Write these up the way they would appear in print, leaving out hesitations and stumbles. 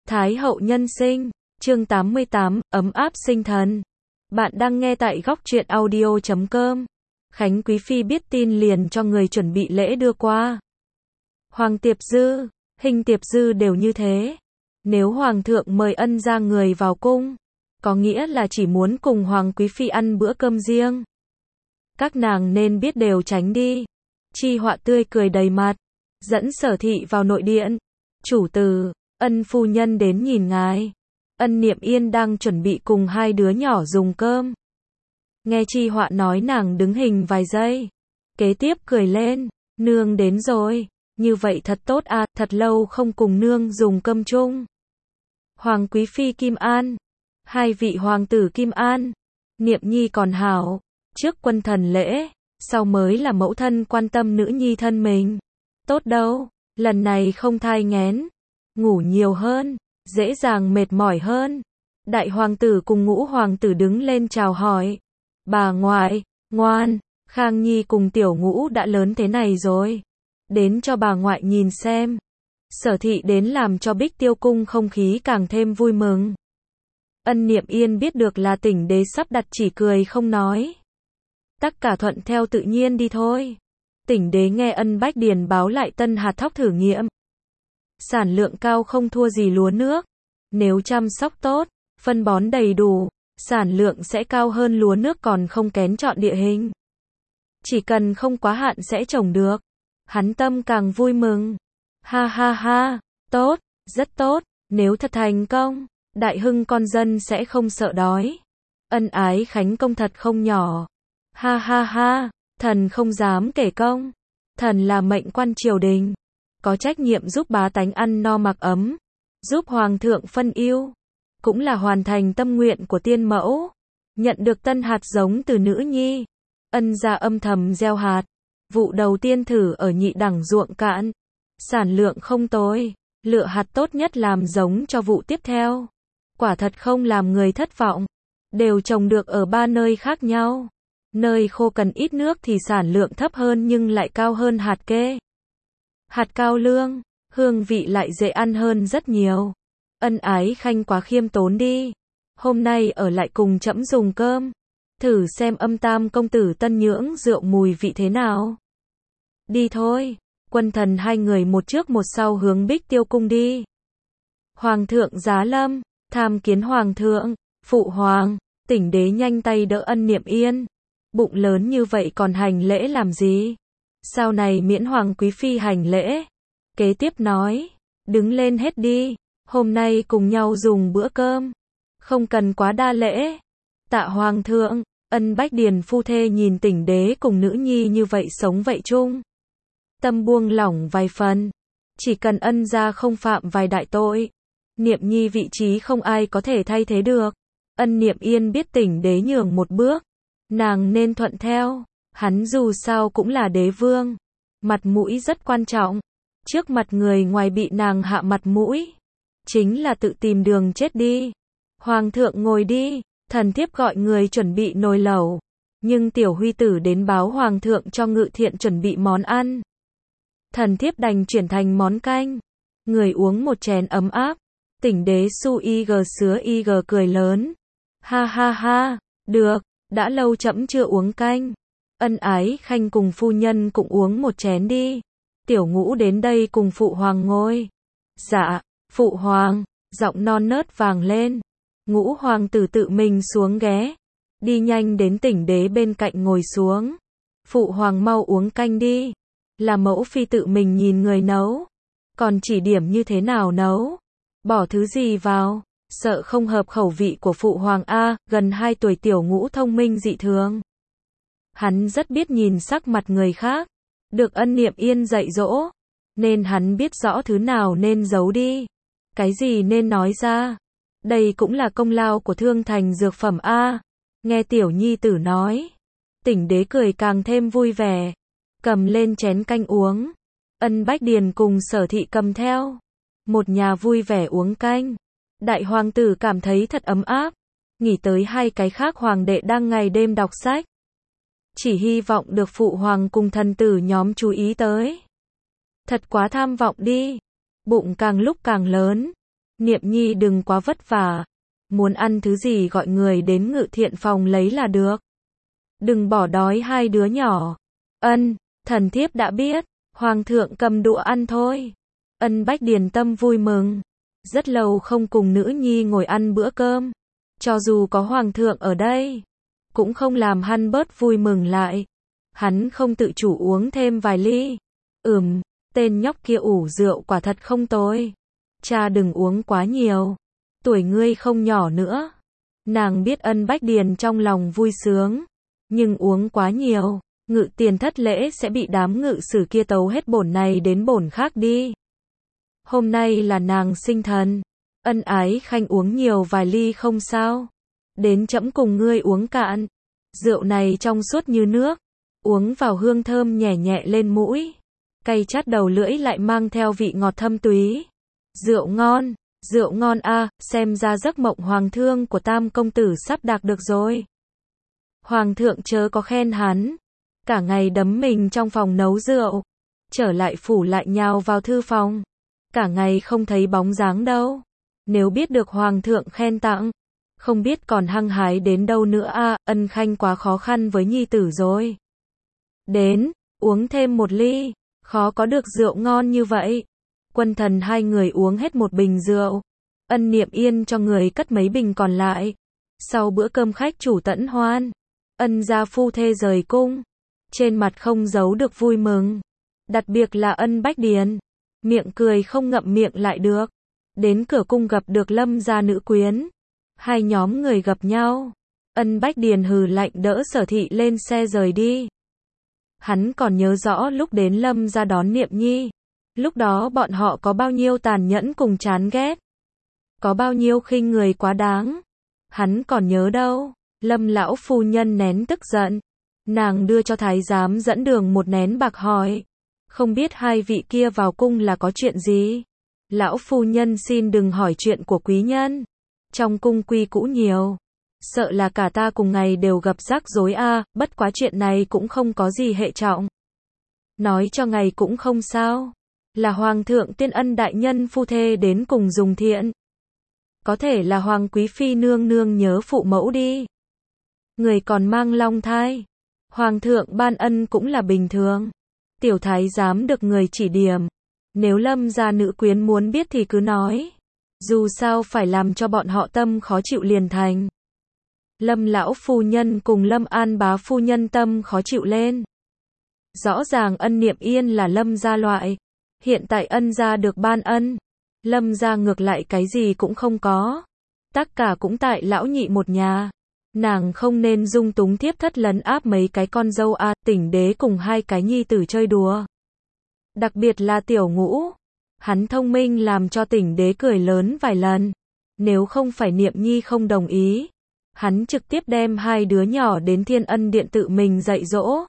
Thái hậu nhân sinh, chương 88, ấm áp sinh thần. Bạn đang nghe tại góc truyện audio.com. Khánh Quý Phi biết tin liền cho người chuẩn bị lễ đưa qua. Hoàng Tiệp Dư, Hình Tiệp Dư đều như thế. Nếu Hoàng thượng mời ân gia người vào cung, có nghĩa là chỉ muốn cùng Hoàng Quý Phi ăn bữa cơm riêng. Các nàng nên biết đều tránh đi. Chi Họa tươi cười đầy mặt, dẫn Sở Thị vào nội điện. Chủ tử, ân phu nhân đến nhìn ngài. Ân Niệm Yên đang chuẩn bị cùng hai đứa nhỏ dùng cơm. Nghe Chi Họa nói nàng đứng hình vài giây. Kế tiếp cười lên, nương đến rồi, như vậy thật tốt à, thật lâu không cùng nương dùng cơm chung. Hoàng Quý Phi Kim An, hai vị hoàng tử Kim An, Niệm Nhi còn hảo, trước quân thần lễ, sau mới là mẫu thân quan tâm nữ nhi thân mình. Tốt đâu, lần này không thai nghén, ngủ nhiều hơn, dễ dàng mệt mỏi hơn. Đại hoàng tử cùng ngũ hoàng tử đứng lên chào hỏi. Bà ngoại, ngoan, Khang Nhi cùng tiểu ngũ đã lớn thế này rồi. Đến cho bà ngoại nhìn xem. Sở Thị đến làm cho Bích Tiêu cung không khí càng thêm vui mừng. Ân Niệm Yên biết được là Tỉnh đế sắp đặt chỉ cười không nói. Tất cả thuận theo tự nhiên đi thôi. Tỉnh đế nghe Ân Bách Điền báo lại tân hạt thóc thử nghiệm. Sản lượng cao không thua gì lúa nước. Nếu chăm sóc tốt, phân bón đầy đủ, sản lượng sẽ cao hơn lúa nước còn không kén chọn địa hình. Chỉ cần không quá hạn sẽ trồng được. Hắn tâm càng vui mừng. Ha ha ha, tốt, rất tốt, nếu thật thành công, đại hưng con dân sẽ không sợ đói. Ân ái khánh công thật không nhỏ. Ha ha ha, thần không dám kể công. Thần là mệnh quan triều đình, có trách nhiệm giúp bá tánh ăn no mặc ấm, giúp hoàng thượng phân ưu, cũng là hoàn thành tâm nguyện của tiên mẫu. Nhận được tân hạt giống từ nữ nhi, Ân gia âm thầm gieo hạt. Vụ đầu tiên thử ở nhị đẳng ruộng cạn, sản lượng không tồi, lựa hạt tốt nhất làm giống cho vụ tiếp theo. Quả thật không làm người thất vọng, đều trồng được ở ba nơi khác nhau. Nơi khô cần ít nước thì sản lượng thấp hơn nhưng lại cao hơn hạt kê. Hạt cao lương, hương vị lại dễ ăn hơn rất nhiều. Ân ái khanh quá khiêm tốn đi. Hôm nay ở lại cùng trẫm dùng cơm. Thử xem Âm Tam công tử tân nhưỡng rượu mùi vị thế nào. Đi thôi. Quân thần hai người một trước một sau hướng Bích Tiêu cung đi. Hoàng thượng giá lâm, tham kiến hoàng thượng. Phụ hoàng, Tỉnh đế nhanh tay đỡ Ân Niệm Yên. Bụng lớn như vậy còn hành lễ làm gì? Sau này miễn Hoàng Quý Phi hành lễ. Kế tiếp nói, đứng lên hết đi, hôm nay cùng nhau dùng bữa cơm. Không cần quá đa lễ. Tạ hoàng thượng. Ân Bách Điền phu thê nhìn Tỉnh đế cùng nữ nhi như vậy sống vậy chung. Tâm buông lỏng vài phần. Chỉ cần Ân gia không phạm vài đại tội, Niệm Nhi vị trí không ai có thể thay thế được. Ân Niệm Yên biết Tỉnh đế nhường một bước, nàng nên thuận theo. Hắn dù sao cũng là đế vương, mặt mũi rất quan trọng. Trước mặt người ngoài bị nàng hạ mặt mũi, chính là tự tìm đường chết đi. Hoàng thượng ngồi đi, thần thiếp gọi người chuẩn bị nồi lẩu. Nhưng tiểu huy tử đến báo hoàng thượng cho Ngự Thiện chuẩn bị món ăn. Thần thiếp đành chuyển thành món canh. Người uống một chén ấm áp. Tỉnh đế su ig sứa ig cười lớn. Ha ha ha, được, đã lâu trẫm chưa uống canh. Ân ái khanh cùng phu nhân cũng uống một chén đi. Tiểu ngũ đến đây cùng phụ hoàng ngồi. Dạ, phụ hoàng, giọng non nớt vàng lên. Ngũ hoàng tử tự mình xuống ghé. Đi nhanh đến Tỉnh đế bên cạnh ngồi xuống. Phụ hoàng mau uống canh đi. Là mẫu phi tự mình nhìn người nấu. Còn chỉ điểm như thế nào nấu. Bỏ thứ gì vào. Sợ không hợp khẩu vị của phụ hoàng a. Gần 2 tuổi tiểu ngũ thông minh dị thường. Hắn rất biết nhìn sắc mặt người khác. Được Ân Niệm Yên dạy dỗ, nên hắn biết rõ thứ nào nên giấu đi, cái gì nên nói ra. Đây cũng là công lao của Thương Thành dược phẩm a. Nghe tiểu nhi tử nói, Tỉnh đế cười càng thêm vui vẻ, cầm lên chén canh uống. Ân Bách Điền cùng Sở Thị cầm theo. Một nhà vui vẻ uống canh. Đại hoàng tử cảm thấy thật ấm áp, nghĩ tới hai cái khác hoàng đệ đang ngày đêm đọc sách. Chỉ hy vọng được phụ hoàng cùng thần tử nhóm chú ý tới. Thật quá tham vọng đi. Bụng càng lúc càng lớn. Niệm nhi đừng quá vất vả. Muốn ăn thứ gì gọi người đến Ngự Thiện phòng lấy là được. Đừng bỏ đói hai đứa nhỏ. Ân, thần thiếp đã biết. Hoàng thượng cầm đũa ăn thôi. Ân Bách Điền tâm vui mừng. Rất lâu không cùng nữ nhi ngồi ăn bữa cơm. Cho dù có hoàng thượng ở đây, cũng không làm hắn bớt vui mừng lại. Hắn không tự chủ uống thêm vài ly. Tên nhóc kia ủ rượu quả thật không tồi. Cha đừng uống quá nhiều. Tuổi ngươi không nhỏ nữa. Nàng biết Ân Bách Điền trong lòng vui sướng. Nhưng uống quá nhiều, Ngự Tiền thất lễ sẽ bị đám ngự sử kia tấu hết bổn này đến bổn khác đi. Hôm nay là nàng sinh thần. Ân ái khanh uống nhiều vài ly không sao. Đến trẫm cùng ngươi uống cạn. Rượu này trong suốt như nước. Uống vào hương thơm nhẹ nhẹ lên mũi. Cay chát đầu lưỡi lại mang theo vị ngọt thâm túy. Rượu ngon a, xem ra giấc mộng hoàng thương của Tam công tử sắp đạt được rồi. Hoàng thượng chớ có khen hắn. Cả ngày đấm mình trong phòng nấu rượu. Trở lại phủ lại nhào vào thư phòng. Cả ngày không thấy bóng dáng đâu. Nếu biết được hoàng thượng khen tặng, không biết còn hăng hái đến đâu nữa a. Ân khanh quá khó khăn với nhi tử rồi. Đến, uống thêm một ly. Khó có được rượu ngon như vậy. Quân thần hai người uống hết một bình rượu. Ân Niệm Yên cho người cất mấy bình còn lại. Sau bữa cơm khách chủ tẫn hoan. Ân gia phu thê rời cung. Trên mặt không giấu được vui mừng. Đặc biệt là Ân Bách Điền. Miệng cười không ngậm miệng lại được. Đến cửa cung gặp được Lâm gia nữ quyến. Hai nhóm người gặp nhau. Ân Bách Điền hừ lạnh đỡ Sở Thị lên xe rời đi. Hắn còn nhớ rõ lúc đến Lâm gia đón Niệm Nhi. Lúc đó bọn họ có bao nhiêu tàn nhẫn cùng chán ghét. Có bao nhiêu khinh người quá đáng. Hắn còn nhớ đâu. Lâm lão phu nhân nén tức giận. Nàng đưa cho thái giám dẫn đường một nén bạc hỏi. Không biết hai vị kia vào cung là có chuyện gì? Lão phu nhân xin đừng hỏi chuyện của quý nhân. Trong cung quy cũ nhiều. Sợ là cả ta cùng ngày đều gặp rắc rối a, bất quá chuyện này cũng không có gì hệ trọng. Nói cho ngày cũng không sao. Là hoàng thượng tiên ân đại nhân phu thê đến cùng dùng thiện. Có thể là hoàng quý phi nương nương nhớ phụ mẫu đi. Người còn mang long thai. Hoàng thượng ban ân cũng là bình thường. Tiểu thái giám được người chỉ điểm. Nếu Lâm gia nữ quyến muốn biết thì cứ nói. Dù sao phải làm cho bọn họ tâm khó chịu liền thành. Lâm lão phu nhân cùng Lâm An bá phu nhân tâm khó chịu lên. Rõ ràng Ân Niệm Yên là Lâm gia loại. Hiện tại Ân gia được ban ân. Lâm gia ngược lại cái gì cũng không có. Tất cả cũng tại lão nhị một nhà. Nàng không nên dung túng thiếp thất lấn áp mấy cái con dâu a, Tỉnh Đế cùng hai cái nhi tử chơi đùa. Đặc biệt là Tiểu Ngũ. Hắn thông minh làm cho Tỉnh Đế cười lớn vài lần. Nếu không phải Niệm Nhi không đồng ý, hắn trực tiếp đem hai đứa nhỏ đến Thiên Ân Điện tự mình dạy dỗ.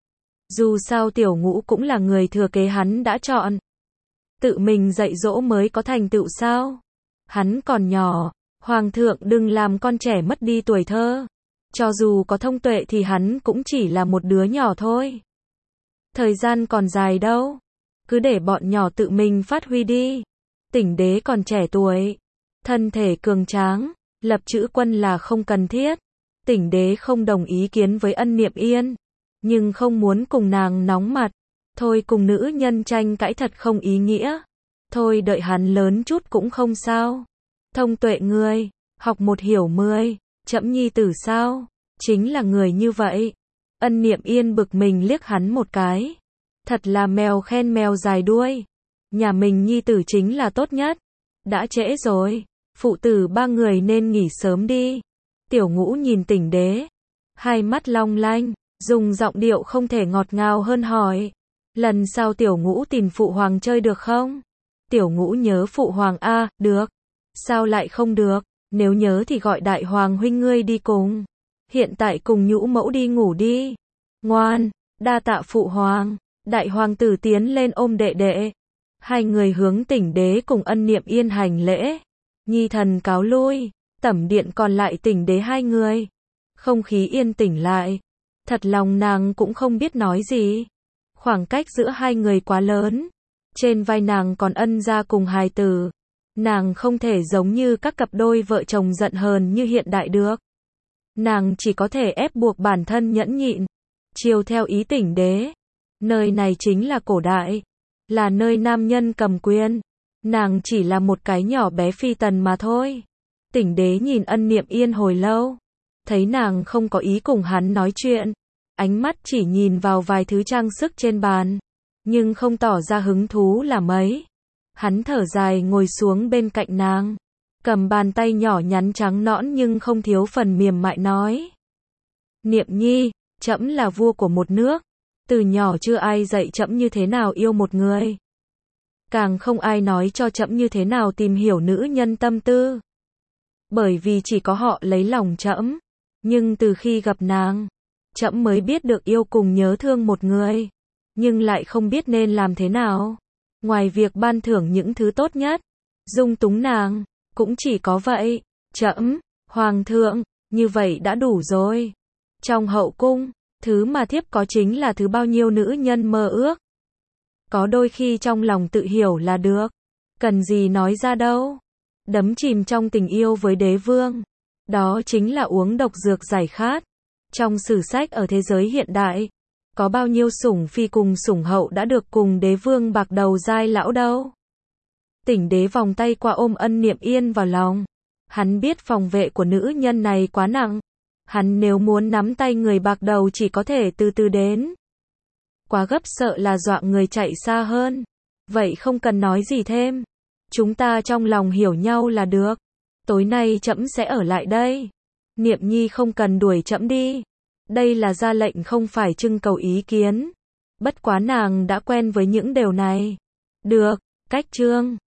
Dù sao Tiểu Ngũ cũng là người thừa kế hắn đã chọn. Tự mình dạy dỗ mới có thành tựu sao? Hắn còn nhỏ, hoàng thượng đừng làm con trẻ mất đi tuổi thơ. Cho dù có thông tuệ thì hắn cũng chỉ là một đứa nhỏ thôi. Thời gian còn dài đâu. Cứ để bọn nhỏ tự mình phát huy đi. Tỉnh Đế còn trẻ tuổi, thân thể cường tráng, lập chữ quân là không cần thiết. Tỉnh Đế không đồng ý kiến với Ân Niệm Yên, nhưng không muốn cùng nàng nóng mặt. Thôi cùng nữ nhân tranh cãi thật không ý nghĩa. Thôi đợi hắn lớn chút cũng không sao. Thông tuệ người, học một hiểu 10, trẫm nhi tử sao? Chính là người như vậy. Ân Niệm Yên bực mình liếc hắn một cái. Thật là mèo khen mèo dài đuôi. Nhà mình nhi tử chính là tốt nhất. Đã trễ rồi, phụ tử ba người nên nghỉ sớm đi. Tiểu Ngũ nhìn Tỉnh Đế, hai mắt long lanh, dùng giọng điệu không thể ngọt ngào hơn hỏi. Lần sau Tiểu Ngũ tìm phụ hoàng chơi được không? Tiểu Ngũ nhớ phụ hoàng a, được. Sao lại không được? Nếu nhớ thì gọi đại hoàng huynh ngươi đi cùng. Hiện tại cùng Nhũ mẫu đi ngủ đi. Ngoan, đa tạ phụ hoàng. Đại hoàng tử tiến lên ôm đệ đệ. Hai người hướng Tỉnh Đế cùng Ân Niệm Yên hành lễ. Nhi thần cáo lui. Tẩm điện còn lại Tỉnh Đế hai người. Không khí yên tĩnh lại. Thật lòng nàng cũng không biết nói gì. Khoảng cách giữa hai người quá lớn. Trên vai nàng còn Ân gia cùng hài tử. Nàng không thể giống như các cặp đôi vợ chồng giận hờn như hiện đại được. Nàng chỉ có thể ép buộc bản thân nhẫn nhịn, chiều theo ý Tỉnh Đế. Nơi này chính là cổ đại, là nơi nam nhân cầm quyền. Nàng chỉ là một cái nhỏ bé phi tần mà thôi. Tỉnh Đế nhìn Ân Niệm Yên hồi lâu, thấy nàng không có ý cùng hắn nói chuyện, ánh mắt chỉ nhìn vào vài thứ trang sức trên bàn, nhưng không tỏ ra hứng thú là mấy. Hắn thở dài ngồi xuống bên cạnh nàng, cầm bàn tay nhỏ nhắn trắng nõn nhưng không thiếu phần mềm mại nói: Niệm Nhi, trẫm là vua của một nước, từ nhỏ chưa ai dạy trẫm như thế nào yêu một người, càng không ai nói cho trẫm như thế nào tìm hiểu nữ nhân tâm tư. Bởi vì chỉ có họ lấy lòng trẫm, nhưng từ khi gặp nàng, trẫm mới biết được yêu cùng nhớ thương một người, nhưng lại không biết nên làm thế nào. Ngoài việc ban thưởng những thứ tốt nhất, dung túng nàng, cũng chỉ có vậy. Trẫm, hoàng thượng, như vậy đã đủ rồi. Trong hậu cung, thứ mà thiếp có chính là thứ bao nhiêu nữ nhân mơ ước. Có đôi khi trong lòng tự hiểu là được, cần gì nói ra đâu. Đắm chìm trong tình yêu với đế vương, đó chính là uống độc dược giải khát. Trong sử sách ở thế giới hiện đại, có bao nhiêu sủng phi cùng sủng hậu đã được cùng đế vương bạc đầu dai lão đâu. Tỉnh Đế vòng tay qua ôm Ân Niệm Yên vào lòng. Hắn biết phòng vệ của nữ nhân này quá nặng. Hắn nếu muốn nắm tay người bạc đầu chỉ có thể từ từ đến. Quá gấp sợ là dọa người chạy xa hơn. Vậy không cần nói gì thêm. Chúng ta trong lòng hiểu nhau là được. Tối nay trẫm sẽ ở lại đây. Niệm Nhi không cần đuổi trẫm đi. Đây là ra lệnh không phải trưng cầu ý kiến. Bất quá nàng đã quen với những điều này. Được, cách chương